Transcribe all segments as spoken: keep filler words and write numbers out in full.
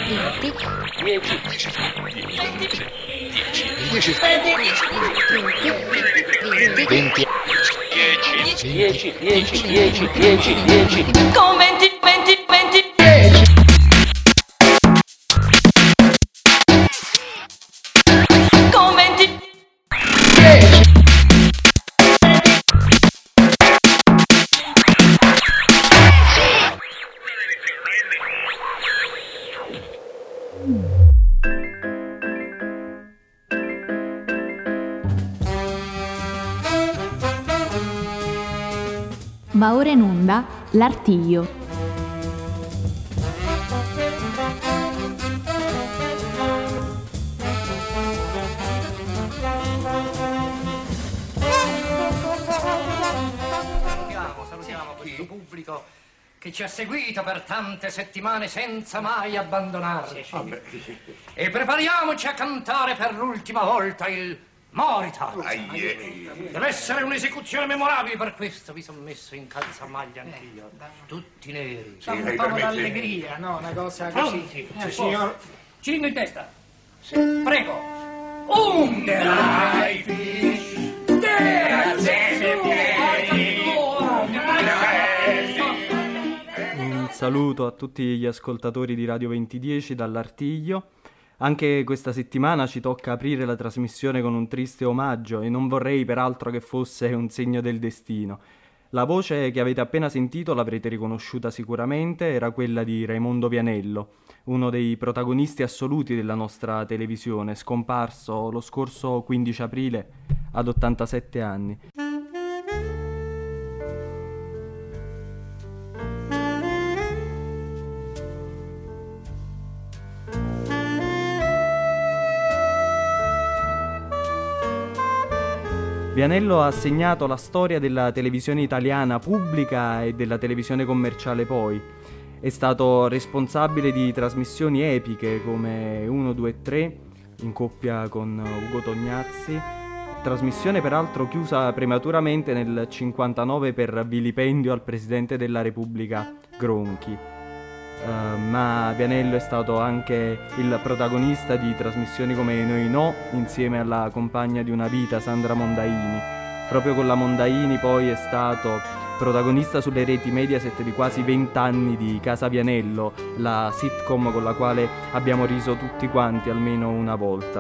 Con venti, venti, venti. Con venti. Va ora in onda L'Artiglio. Salutiamo, salutiamo questo pubblico che ci ha seguito per tante settimane senza mai abbandonarci. E prepariamoci a cantare per l'ultima volta il Moritat. Deve essere un'esecuzione memorabile, per questo vi sono messo in calzamaglia anch'io. Tutti neri. Sì, un po' d'allegria, no? Una cosa così. Pronti? Sì, signor. Ciringo in testa. Prego. Un dry fish. Un saluto a tutti gli ascoltatori di Radio venti dieci dall'Artiglio. Anche questa settimana ci tocca aprire la trasmissione con un triste omaggio e non vorrei peraltro che fosse un segno del destino. La voce che avete appena sentito, l'avrete riconosciuta sicuramente, era quella di Raimondo Vianello, uno dei protagonisti assoluti della nostra televisione, scomparso lo scorso quindici aprile ad ottantasette anni. Vianello ha segnato la storia della televisione italiana pubblica e della televisione commerciale poi. È stato responsabile di trasmissioni epiche come uno, due, tre, in coppia con Ugo Tognazzi, trasmissione peraltro chiusa prematuramente nel cinquantanove per vilipendio al Presidente della Repubblica Gronchi. Uh, ma Vianello è stato anche il protagonista di trasmissioni come Noi No, insieme alla compagna di una vita Sandra Mondaini. Proprio con la Mondaini poi è stato protagonista sulle reti Mediaset di quasi vent'anni di Casa Vianello, la sitcom con la quale abbiamo riso tutti quanti almeno una volta.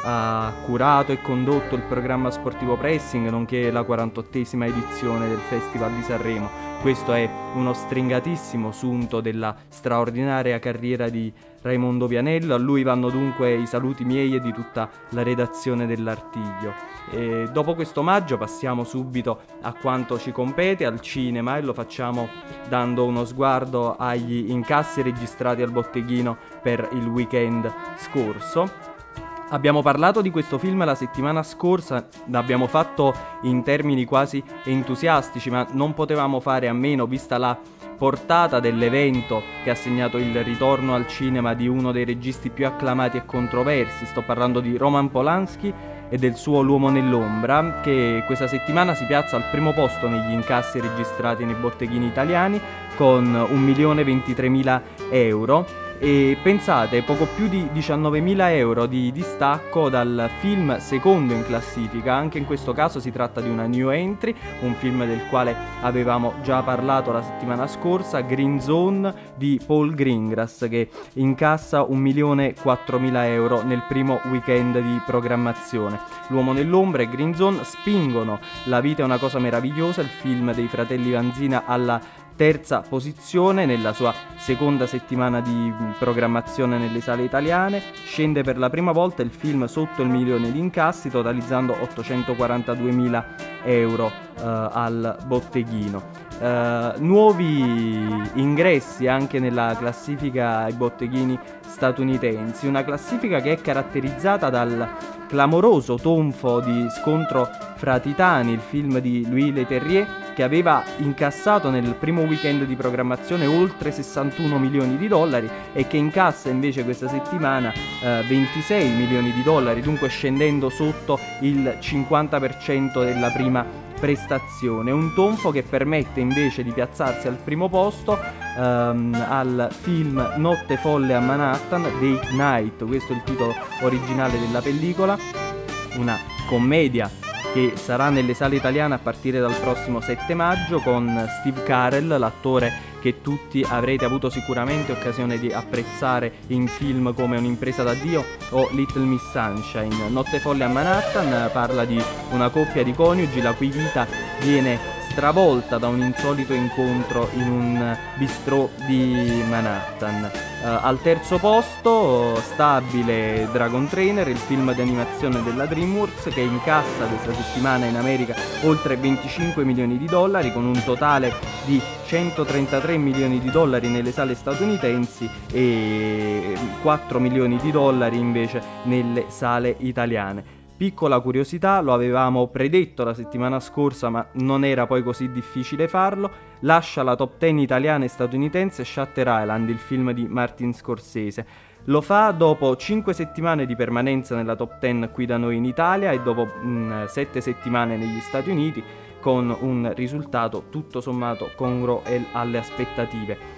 Ha curato e condotto il programma sportivo Pressing, nonché la quarantottesima edizione del Festival di Sanremo. Questo è uno stringatissimo sunto della straordinaria carriera di Raimondo Vianello. A lui vanno dunque i saluti miei e di tutta la redazione dell'Artiglio. E dopo questo omaggio passiamo subito a quanto ci compete, al cinema, e lo facciamo dando uno sguardo agli incassi registrati al botteghino per il weekend scorso. Abbiamo parlato di questo film la settimana scorsa, l'abbiamo fatto in termini quasi entusiastici, ma non potevamo fare a meno, vista la portata dell'evento che ha segnato il ritorno al cinema di uno dei registi più acclamati e controversi. Sto parlando di Roman Polanski e del suo L'uomo nell'ombra, che questa settimana si piazza al primo posto negli incassi registrati nei botteghini italiani con un milione ventitremila euro. E pensate, poco più di diciannovemila euro di distacco dal film secondo in classifica. Anche in questo caso si tratta di una new entry, un film del quale avevamo già parlato la settimana scorsa, Green Zone di Paul Greengrass, che incassa un milione quattromila euro nel primo weekend di programmazione. L'uomo nell'ombra e Green Zone spingono La vita è una cosa meravigliosa, il film dei fratelli Vanzina, alla terza posizione nella sua seconda settimana di programmazione nelle sale italiane. Scende per la prima volta il film sotto il milione di incassi, totalizzando ottocentoquarantaduemila euro uh, al botteghino. Uh, nuovi ingressi anche nella classifica ai botteghini statunitensi, una classifica che è caratterizzata dal clamoroso tonfo di Scontro fra titani, il film di Louis Leterrier, che aveva incassato nel primo weekend di programmazione oltre sessantuno milioni di dollari e che incassa invece questa settimana eh, ventisei milioni di dollari, dunque scendendo sotto il cinquanta per cento della prima prestazione, un tonfo che permette invece di piazzarsi al primo posto ehm, al film Notte folle a Manhattan, Date Night, questo è il titolo originale della pellicola, una commedia che sarà nelle sale italiane a partire dal prossimo sette maggio, con Steve Carell, l'attore che tutti avrete avuto sicuramente occasione di apprezzare in film come Un'impresa d'addio o Little Miss Sunshine. Notte folle a Manhattan parla di una coppia di coniugi la cui vita viene stravolta da un insolito incontro in un bistrò di Manhattan. Uh, al terzo posto, stabile Dragon Trainer, il film di animazione della DreamWorks, che incassa questa settimana in America oltre venticinque milioni di dollari, con un totale di centotrentatré milioni di dollari nelle sale statunitensi e quattro milioni di dollari invece nelle sale italiane. Piccola curiosità, lo avevamo predetto la settimana scorsa, ma non era poi così difficile farlo, lascia la top dieci italiana e statunitense Shutter Island, il film di Martin Scorsese. Lo fa dopo cinque settimane di permanenza nella top dieci qui da noi in Italia e dopo sette settimane negli Stati Uniti, con un risultato tutto sommato congruo alle aspettative.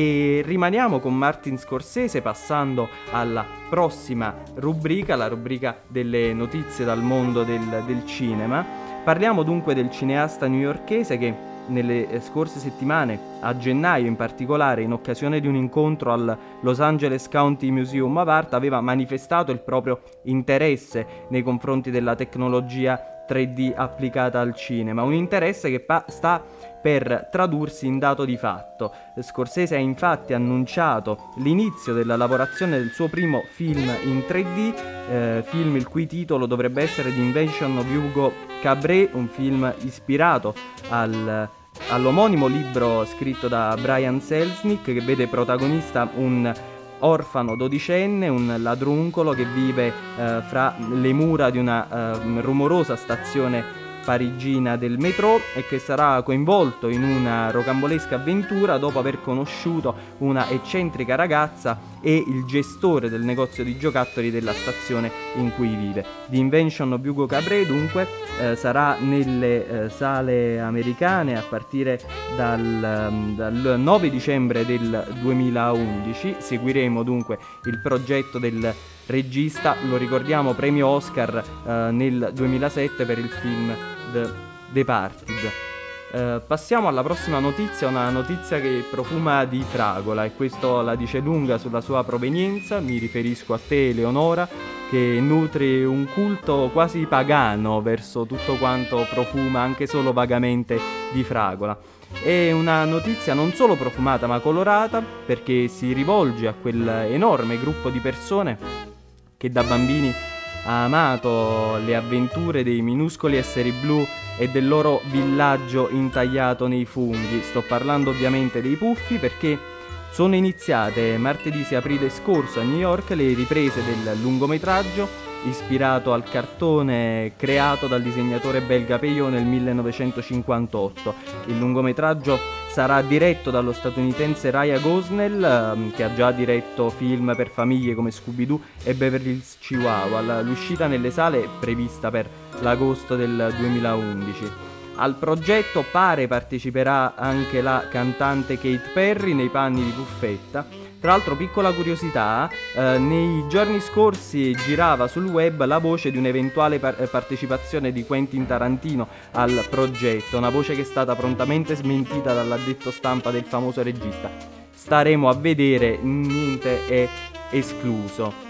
E rimaniamo con Martin Scorsese, passando alla prossima rubrica, la rubrica delle notizie dal mondo del, del cinema. Parliamo dunque del cineasta newyorkese che nelle scorse settimane, a gennaio in particolare, in occasione di un incontro al Los Angeles County Museum of Art, aveva manifestato il proprio interesse nei confronti della tecnologia tre D applicata al cinema, un interesse che pa- sta per tradursi in dato di fatto. Scorsese ha infatti annunciato l'inizio della lavorazione del suo primo film in tre D, eh, film il cui titolo dovrebbe essere The Invention of Hugo Cabret, un film ispirato al, all'omonimo libro scritto da Brian Selznick, che vede protagonista un orfano dodicenne, un ladruncolo che vive eh, fra le mura di una eh, rumorosa stazione parigina del metro e che sarà coinvolto in una rocambolesca avventura dopo aver conosciuto una eccentrica ragazza e il gestore del negozio di giocattoli della stazione in cui vive. The Invention of Hugo Cabret dunque eh, sarà nelle eh, sale americane a partire dal, um, dal nove dicembre del duemilaundici. Seguiremo dunque il progetto del regista, lo ricordiamo premio Oscar eh, nel duemilasette per il film The Departed. Eh, passiamo alla prossima notizia, una notizia che profuma di fragola, e questo la dice lunga sulla sua provenienza. Mi riferisco a te, Eleonora, che nutri un culto quasi pagano verso tutto quanto profuma anche solo vagamente di fragola. È una notizia non solo profumata ma colorata, perché si rivolge a quell'enorme gruppo di persone che da bambini ha amato le avventure dei minuscoli esseri blu e del loro villaggio intagliato nei funghi. Sto parlando ovviamente dei Puffi, perché sono iniziate martedì sei aprile scorso a New York le riprese del lungometraggio ispirato al cartone creato dal disegnatore belga Peyo nel millenovecentocinquantotto. Il lungometraggio sarà diretto dallo statunitense Ryan Gosnell, che ha già diretto film per famiglie come Scooby-Doo e Beverly Hills Chihuahua. L'uscita nelle sale è prevista per l'agosto del duemilaundici. Al progetto pare parteciperà anche la cantante Kate Perry nei panni di Puffetta. Tra l'altro, piccola curiosità, eh, nei giorni scorsi girava sul web la voce di un'eventuale par- partecipazione di Quentin Tarantino al progetto, una voce che è stata prontamente smentita dall'addetto stampa del famoso regista. Staremo a vedere, niente è escluso.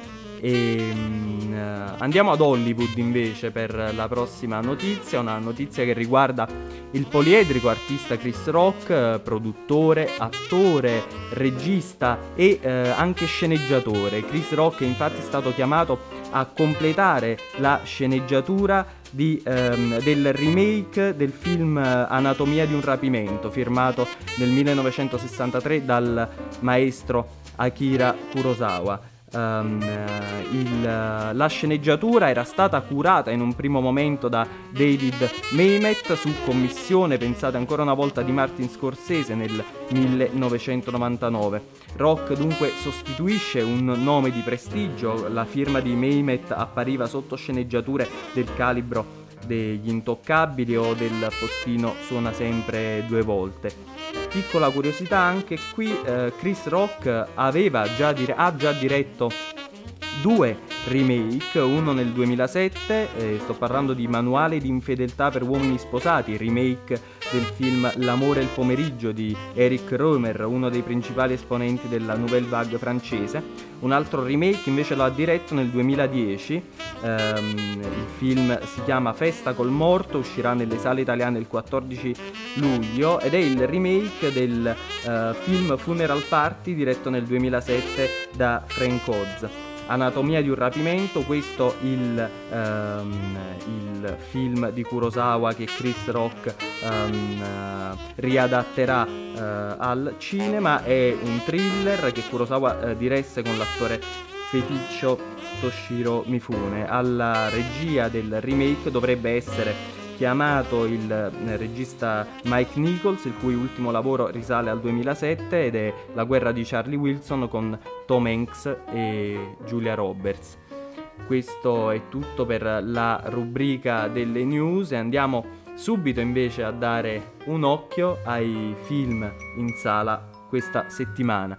E, uh, andiamo ad Hollywood invece per la prossima notizia, una notizia che riguarda il poliedrico artista Chris Rock, eh, produttore, attore, regista e eh, anche sceneggiatore. Chris Rock è infatti stato chiamato a completare la sceneggiatura di, ehm, del remake del film Anatomia di un rapimento, firmato nel millenovecentosessantatré dal maestro Akira Kurosawa. Um, il, la sceneggiatura era stata curata in un primo momento da David Mamet su commissione, pensate ancora una volta, di Martin Scorsese nel millenovecentonovantanove. Rock dunque sostituisce un nome di prestigio, la firma di Mamet appariva sotto sceneggiature del calibro degli Intoccabili o del Postino suona sempre due volte. Piccola curiosità anche qui, eh, Chris Rock aveva già dire- ha già diretto due remake, uno nel duemilasette, eh, sto parlando di Manuale di infedeltà per uomini sposati, remake del film L'amore e il pomeriggio di Eric Rohmer, uno dei principali esponenti della Nouvelle Vague francese. Un altro remake invece lo ha diretto nel duemiladieci, ehm, il film si chiama Festa col morto, uscirà nelle sale italiane il quattordici luglio ed è il remake del eh, film Funeral Party diretto nel duemilasette da Frank Oz. Anatomia di un rapimento, questo il, um, il film di Kurosawa che Chris Rock um, uh, riadatterà uh, al cinema, è un thriller che Kurosawa uh, diresse con l'attore feticcio Toshiro Mifune. Alla regia del remake dovrebbe essere chiamato il regista Mike Nichols, il cui ultimo lavoro risale al duemilasette ed è La guerra di Charlie Wilson con Tom Hanks e Julia Roberts. Questo è tutto per la rubrica delle news e andiamo subito invece a dare un occhio ai film in sala questa settimana.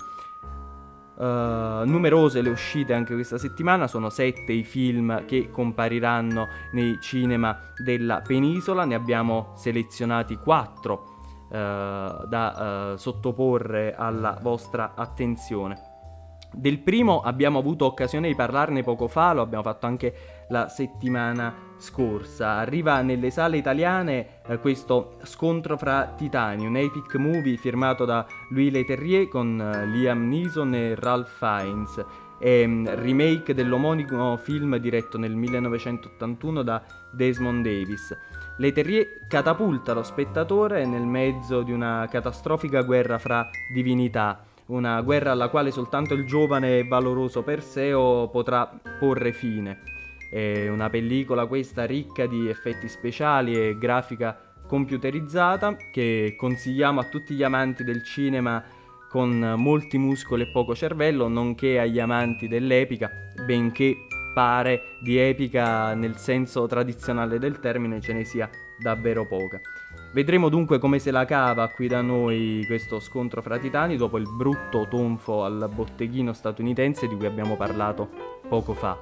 Uh, numerose le uscite anche questa settimana, sono sette i film che compariranno nei cinema della penisola, ne abbiamo selezionati quattro uh, da uh, sottoporre alla vostra attenzione. Del primo abbiamo avuto occasione di parlarne poco fa, lo abbiamo fatto anche la settimana scorsa. Arriva nelle sale italiane eh, questo Scontro fra titani, un epic movie firmato da Louis Leterrier con eh, Liam Neeson e Ralph Fiennes. È um, remake dell'omonimo film diretto nel millenovecentottantuno da Desmond Davis. Leterrier catapulta lo spettatore nel mezzo di una catastrofica guerra fra divinità, una guerra alla quale soltanto il giovane e valoroso Perseo potrà porre fine. È una pellicola questa ricca di effetti speciali e grafica computerizzata che consigliamo a tutti gli amanti del cinema con molti muscoli e poco cervello, nonché agli amanti dell'epica, benché pare di epica nel senso tradizionale del termine ce ne sia davvero poca. Vedremo dunque come se la cava qui da noi questo Scontro fra titani dopo il brutto tonfo al botteghino statunitense di cui abbiamo parlato poco fa.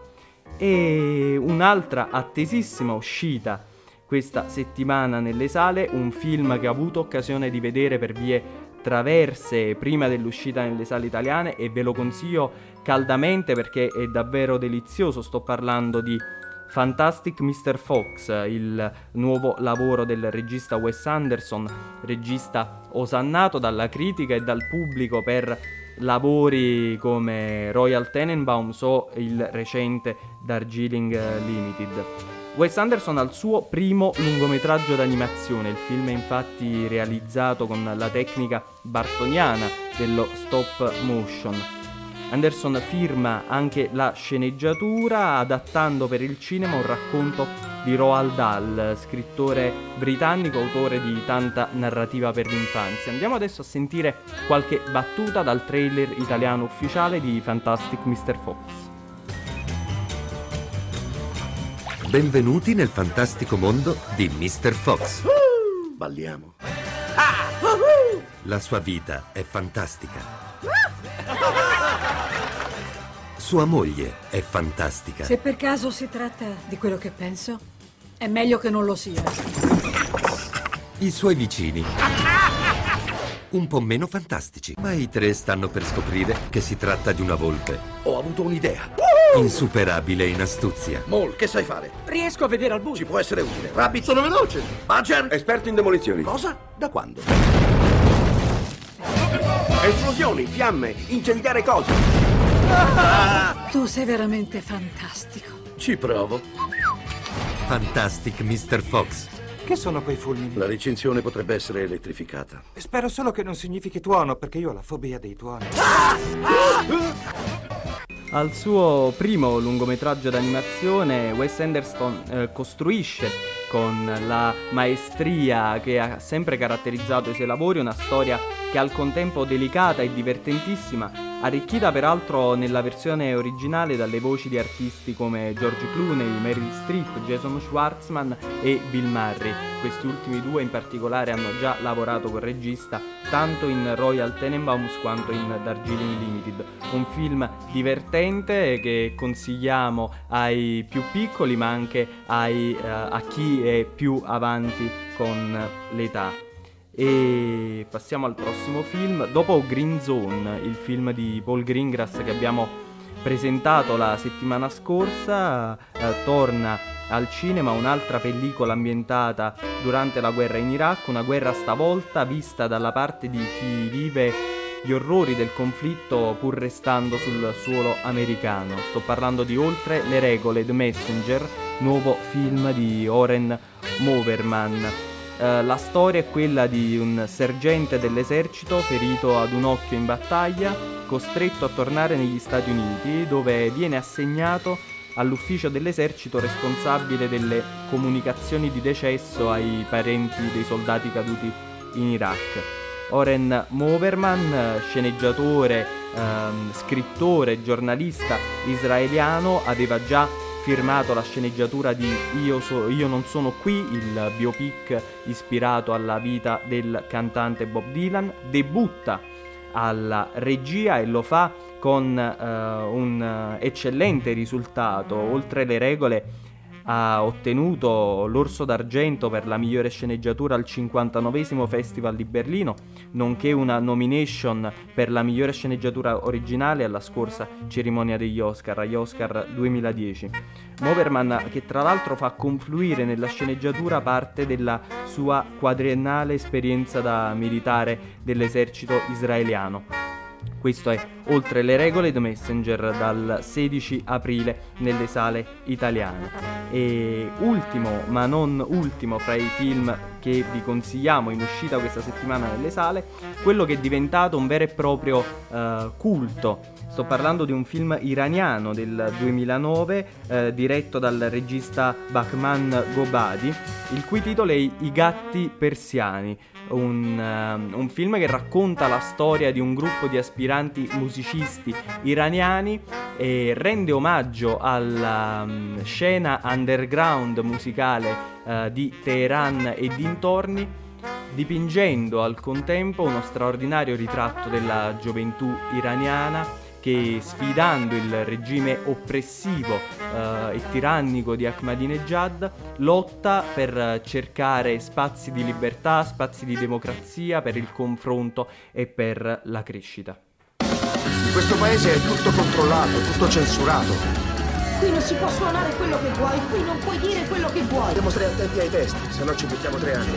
E un'altra attesissima uscita questa settimana nelle sale, un film che ho avuto occasione di vedere per vie traverse prima dell'uscita nelle sale italiane e ve lo consiglio caldamente perché è davvero delizioso. Sto parlando di Fantastic mister Fox, il nuovo lavoro del regista Wes Anderson, regista osannato dalla critica e dal pubblico per lavori come Royal Tenenbaums o il recente Darjeeling Limited. Wes Anderson ha il suo primo lungometraggio d'animazione, il film è infatti realizzato con la tecnica bartoniana dello stop motion. Anderson firma anche la sceneggiatura adattando per il cinema un racconto di Roald Dahl, scrittore britannico, autore di tanta narrativa per l'infanzia. Andiamo adesso a sentire qualche battuta dal trailer italiano ufficiale di Fantastic mister Fox. Benvenuti nel fantastico mondo di mister Fox. Uh, balliamo. Ah, uh-huh. La sua vita è fantastica. Sua moglie è fantastica. Se per caso si tratta di quello che penso, è meglio che non lo sia. I suoi vicini un po' meno fantastici, ma i tre stanno per scoprire che si tratta di una volpe. Ho avuto un'idea. Insuperabile in astuzia. Mole, che sai fare? Riesco a vedere al buio. Ci può essere utile. Rabbit, sono veloce. Badger, esperto in demolizioni. Cosa? Da quando? Esplosioni, fiamme, incendiare cose. Ah! Tu sei veramente fantastico. Ci provo. Fantastic mister Fox. Che sono quei fulmini? La recinzione potrebbe essere elettrificata. Spero solo che non significhi tuono, perché io ho la fobia dei tuoni. Al suo primo lungometraggio d'animazione Wes Anderson eh, costruisce con la maestria che ha sempre caratterizzato i suoi lavori una storia che al contempo delicata e divertentissima arricchita peraltro nella versione originale dalle voci di artisti come George Clooney, Meryl Streep, Jason Schwartzman e Bill Murray. Questi ultimi due in particolare hanno già lavorato col regista tanto in Royal Tenenbaums quanto in Darjeeling Limited. Un film divertente che consigliamo ai più piccoli ma anche ai, uh, a chi è più avanti con l'età. E passiamo al prossimo film. Dopo Green Zone, il film di Paul Greengrass che abbiamo presentato la settimana scorsa, eh, torna al cinema un'altra pellicola ambientata durante la guerra in Iraq, una guerra stavolta vista dalla parte di chi vive gli orrori del conflitto pur restando sul suolo americano. Sto parlando di Oltre le regole, The Messenger, nuovo film di Oren Moverman. Uh, la storia è quella di un sergente dell'esercito ferito ad un occhio in battaglia, costretto a tornare negli Stati Uniti, dove viene assegnato all'ufficio dell'esercito responsabile delle comunicazioni di decesso ai parenti dei soldati caduti in Iraq. Oren Moverman, sceneggiatore, ehm, scrittore, giornalista israeliano, aveva già firmato la sceneggiatura di Io, so, Io non sono qui, il biopic ispirato alla vita del cantante Bob Dylan. Debutta alla regia e lo fa con uh, un uh, eccellente risultato. Oltre le regole ha ottenuto l'Orso d'Argento per la migliore sceneggiatura al cinquantanovesimo Festival di Berlino, nonché una nomination per la migliore sceneggiatura originale alla scorsa cerimonia degli Oscar, agli Oscar duemiladieci. Moverman, che tra l'altro fa confluire nella sceneggiatura parte della sua quadriennale esperienza da militare dell'esercito israeliano. Questo è Oltre le regole, The Messenger, dal sedici aprile nelle sale italiane. E ultimo, ma non ultimo, fra i film che vi consigliamo in uscita questa settimana nelle sale, quello che è diventato un vero e proprio uh, culto. Sto parlando di un film iraniano del duemilanove, eh, diretto dal regista Bahman Gobadi, il cui titolo è I gatti persiani. Un, uh, un film che racconta la storia di un gruppo di aspiranti musicisti iraniani e rende omaggio alla um, scena underground musicale uh, di Teheran e dintorni, dipingendo al contempo uno straordinario ritratto della gioventù iraniana che, sfidando il regime oppressivo uh, e tirannico di Ahmadinejad, lotta per cercare spazi di libertà, spazi di democrazia, per il confronto e per la crescita. In questo paese è tutto controllato, tutto censurato. Qui non si può suonare quello che vuoi, qui non puoi dire quello che vuoi. Dobbiamo stare attenti ai testi, se no ci mettiamo tre anni.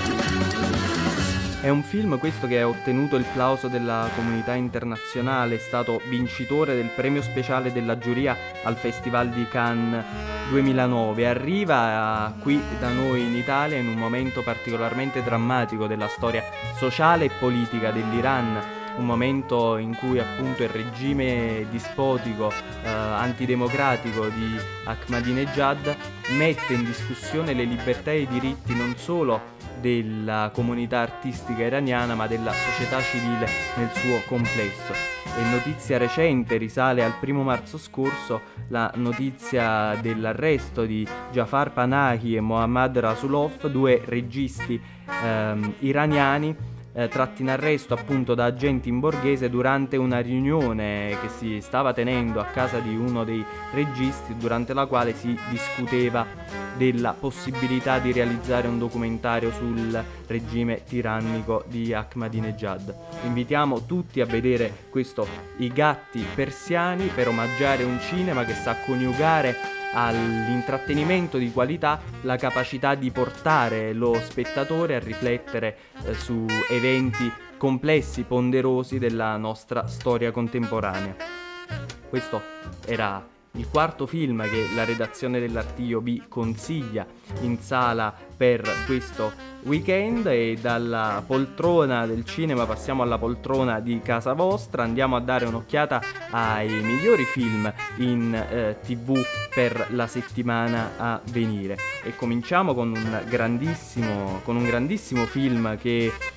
È un film questo che ha ottenuto il plauso della comunità internazionale, è stato vincitore del premio speciale della giuria al Festival di Cannes duemilanove. Arriva qui da noi in Italia in un momento particolarmente drammatico della storia sociale e politica dell'Iran, un momento in cui appunto il regime dispotico, eh, antidemocratico di Ahmadinejad mette in discussione le libertà e i diritti non solo della comunità artistica iraniana ma della società civile nel suo complesso. E notizia recente, risale al primo marzo scorso, la notizia dell'arresto di Jafar Panahi e Mohammad Rasulov, due registi ehm, iraniani Eh, tratti in arresto appunto da agenti in borghese durante una riunione che si stava tenendo a casa di uno dei registi, durante la quale si discuteva della possibilità di realizzare un documentario sul regime tirannico di Ahmadinejad. Invitiamo tutti a vedere questo I gatti persiani per omaggiare un cinema che sa coniugare all'intrattenimento di qualità la capacità di portare lo spettatore a riflettere eh, su eventi complessi, ponderosi della nostra storia contemporanea. Questo era il quarto film che la redazione dell'Artiglio vi consiglia in sala per questo weekend, e dalla poltrona del cinema passiamo alla poltrona di casa vostra. Andiamo a dare un'occhiata ai migliori film in eh, tv per la settimana a venire, e cominciamo con un grandissimo, con un grandissimo film che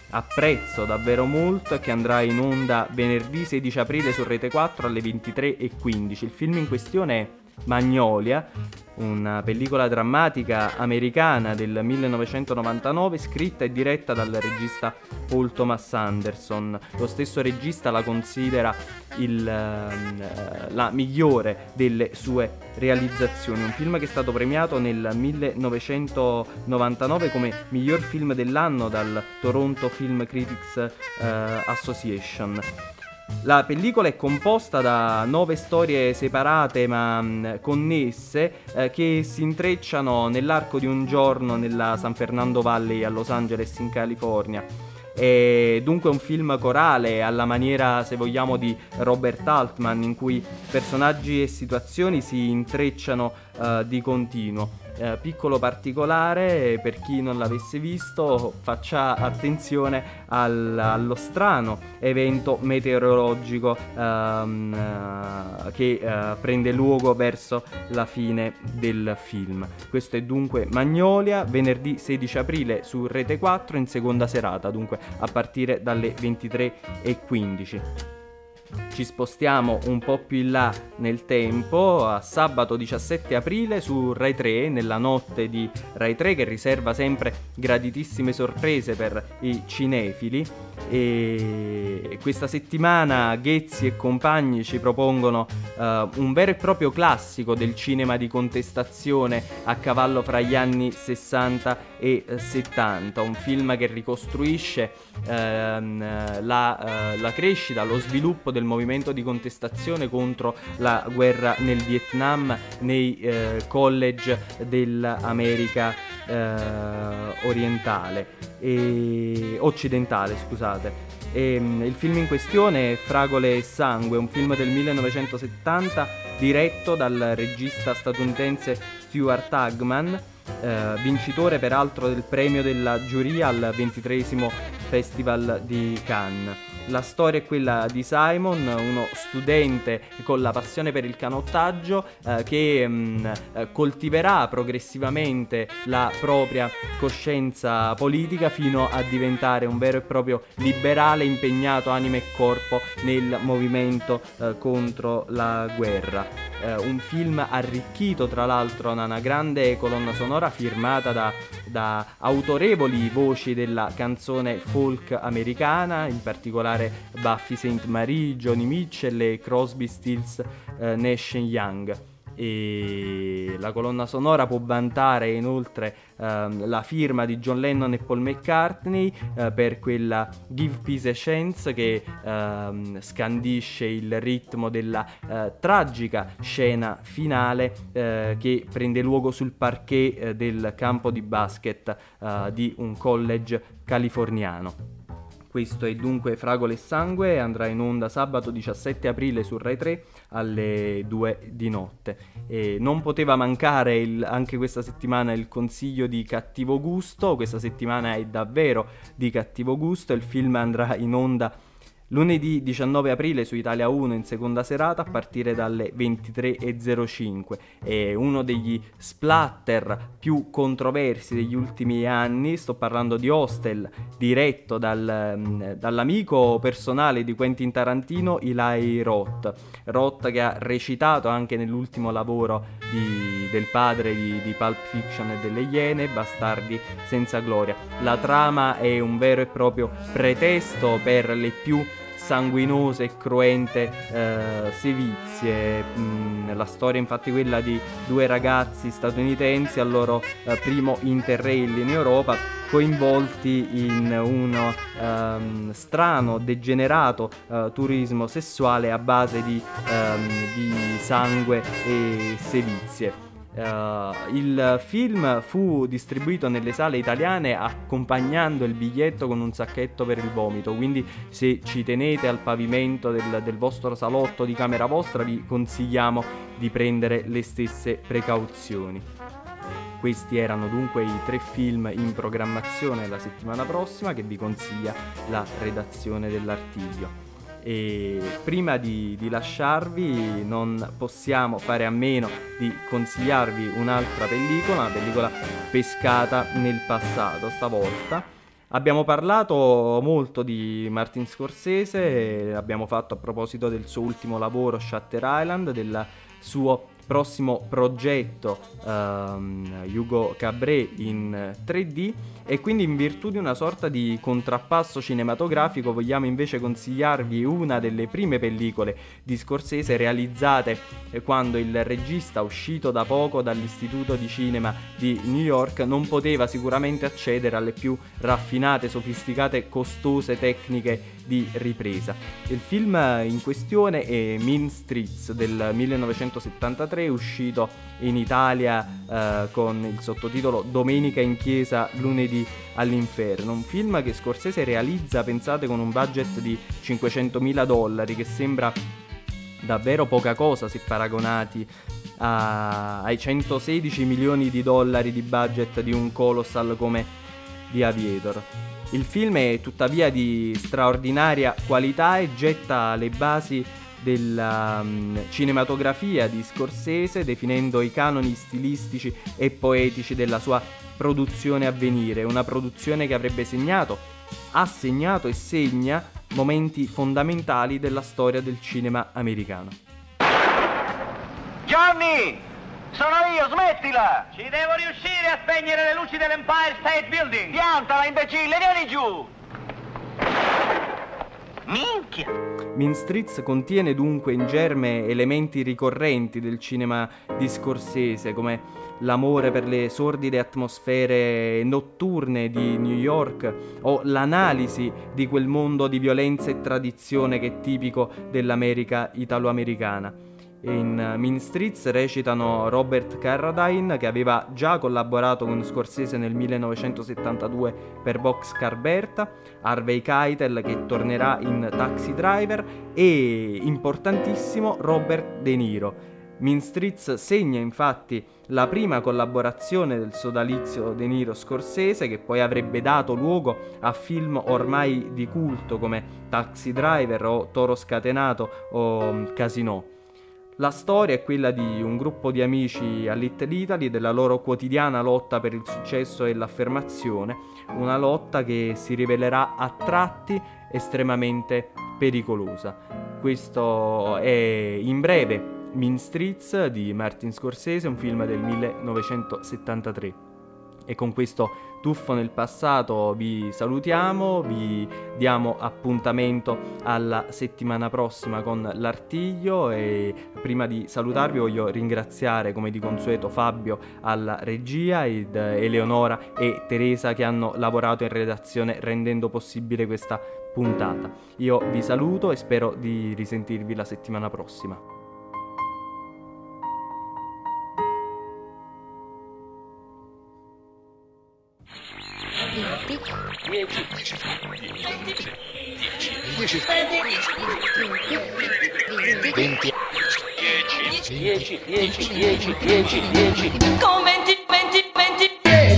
apprezzo davvero molto e che andrà in onda venerdì sedici aprile su Rete quattro alle ventitré e quindici. Il film in questione è Magnolia, una pellicola drammatica americana del millenovecentonovantanove, scritta e diretta dal regista Paul Thomas Anderson. Lo stesso regista la considera il, uh, la migliore delle sue realizzazioni. Un film che è stato premiato nel millenovecentonovantanove come miglior film dell'anno dal Toronto Film Critics uh, Association. La pellicola è composta da nove storie separate ma mh, connesse eh, che si intrecciano nell'arco di un giorno nella San Fernando Valley a Los Angeles in California. È dunque un film corale alla maniera, se vogliamo, di Robert Altman, in cui personaggi e situazioni si intrecciano eh, di continuo. Eh, piccolo particolare, per chi non l'avesse visto, faccia attenzione al, allo strano evento meteorologico ehm, eh, che eh, prende luogo verso la fine del film. Questo è dunque Magnolia, venerdì sedici aprile su Rete quattro in seconda serata, dunque a partire dalle ventitré e quindici. Ci spostiamo un po' più in là nel tempo, a sabato diciassette aprile su Rai tre, nella notte di Rai tre, che riserva sempre graditissime sorprese per i cinefili. E questa settimana Ghezzi e compagni ci propongono uh, un vero e proprio classico del cinema di contestazione a cavallo fra gli anni sessanta e settanta, un film che ricostruisce uh, la, uh, la crescita, lo sviluppo del movimento di contestazione contro la guerra nel Vietnam nei uh, college dell'America uh, orientale e occidentale, scusate. E, il film in questione è Fragole e sangue, un film del millenovecentosettanta diretto dal regista statunitense Stuart Hagman, eh, vincitore peraltro del premio della giuria al ventitreesimo Festival di Cannes. La storia è quella di Simon, uno studente con la passione per il canottaggio eh, che mh, coltiverà progressivamente la propria coscienza politica fino a diventare un vero e proprio liberale impegnato anima e corpo nel movimento eh, contro la guerra. Eh, un film arricchito tra l'altro da una grande colonna sonora firmata da, da autorevoli voci della canzone folk americana, in particolare Buffy Sainte Marie, Joni Mitchell e Crosby, Stills, eh, Nash Young. E la colonna sonora può vantare inoltre ehm, la firma di John Lennon e Paul McCartney eh, per quella Give Peace a Chance che ehm, scandisce il ritmo della eh, tragica scena finale eh, che prende luogo sul parquet eh, del campo di basket eh, di un college californiano. Questo è dunque Fragole e sangue, andrà in onda sabato diciassette aprile su Rai tre alle due di notte. E non poteva mancare il, anche questa settimana il consiglio di cattivo gusto. Questa settimana è davvero di cattivo gusto, il film andrà in onda lunedì diciannove aprile su Italia uno in seconda serata a partire dalle ventitré e zero cinque. È uno degli splatter più controversi degli ultimi anni. Sto parlando di Hostel, diretto dal, dall'amico personale di Quentin Tarantino, Eli Roth. Roth che ha recitato anche nell'ultimo lavoro di, del padre di, di Pulp Fiction e delle Iene, Bastardi senza gloria. La trama è un vero e proprio pretesto per le più sanguinose e cruente eh, sevizie. Mm, la storia è infatti quella di due ragazzi statunitensi al loro eh, primo interrail in Europa, coinvolti in uno um, strano, degenerato uh, turismo sessuale a base di, um, di sangue e sevizie. Uh, il film fu distribuito nelle sale italiane accompagnando il biglietto con un sacchetto per il vomito, quindi se ci tenete al pavimento del, del vostro salotto di camera vostra vi consigliamo di prendere le stesse precauzioni. Questi erano dunque i tre film in programmazione la settimana prossima che vi consiglia la redazione dell'Artiglio. E prima di, di lasciarvi non possiamo fare a meno di consigliarvi un'altra pellicola, una pellicola pescata nel passato stavolta. Abbiamo parlato molto di Martin Scorsese, abbiamo fatto a proposito del suo ultimo lavoro Shutter Island, del suo prossimo progetto um, Hugo Cabret in tre D, e quindi in virtù di una sorta di contrappasso cinematografico vogliamo invece consigliarvi una delle prime pellicole di Scorsese realizzate quando il regista, uscito da poco dall'Istituto di Cinema di New York, non poteva sicuramente accedere alle più raffinate, sofisticate, costose tecniche di ripresa. Il film in questione è Mean Streets del millenovecentosettantatré, uscito in Italia eh, con il sottotitolo Domenica in chiesa, lunedì all'inferno. Un film che Scorsese realizza, pensate, con un budget di cinquecentomila dollari, che sembra davvero poca cosa se paragonati a, ai centosedici milioni di dollari di budget di un colossal come The Aviator. Il film è tuttavia di straordinaria qualità e getta le basi della um, cinematografia di Scorsese, definendo i canoni stilistici e poetici della sua produzione a venire, una produzione che avrebbe segnato, ha segnato e segna momenti fondamentali della storia del cinema americano. Johnny! Sono io, smettila! Ci devo riuscire a spegnere le luci dell'Empire State Building! Piantala, imbecille, vieni giù! Minchia! Mean Streets contiene dunque in germe elementi ricorrenti del cinema di Scorsese, come l'amore per le sordide atmosfere notturne di New York o l'analisi di quel mondo di violenza e tradizione che è tipico dell'America italo-americana. In Mean Streets recitano Robert Carradine, che aveva già collaborato con Scorsese nel millenovecentosettantadue per Boxcar Bertha, Harvey Keitel, che tornerà in Taxi Driver, e, importantissimo, Robert De Niro. Mean Streets segna infatti la prima collaborazione del sodalizio De Niro-Scorsese, che poi avrebbe dato luogo a film ormai di culto come Taxi Driver o Toro Scatenato o Casino. La storia è quella di un gruppo di amici a Little Italy, della loro quotidiana lotta per il successo e l'affermazione, una lotta che si rivelerà a tratti estremamente pericolosa. Questo è in breve Mean Streets di Martin Scorsese, un film del millenovecentosettantatré. E con questo tuffo nel passato vi salutiamo, vi diamo appuntamento alla settimana prossima con l'Artiglio, e prima di salutarvi voglio ringraziare come di consueto Fabio alla regia ed Eleonora e Teresa che hanno lavorato in redazione rendendo possibile questa puntata. Io vi saluto e spero di risentirvi la settimana prossima. dieci, dieci, venti, dieci, dieci, dieci, dieci, dieci, con venti, venti, venti,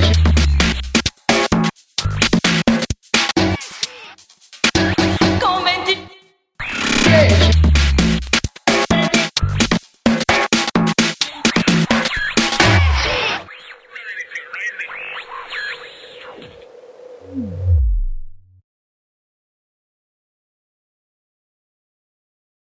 con venti, dieci.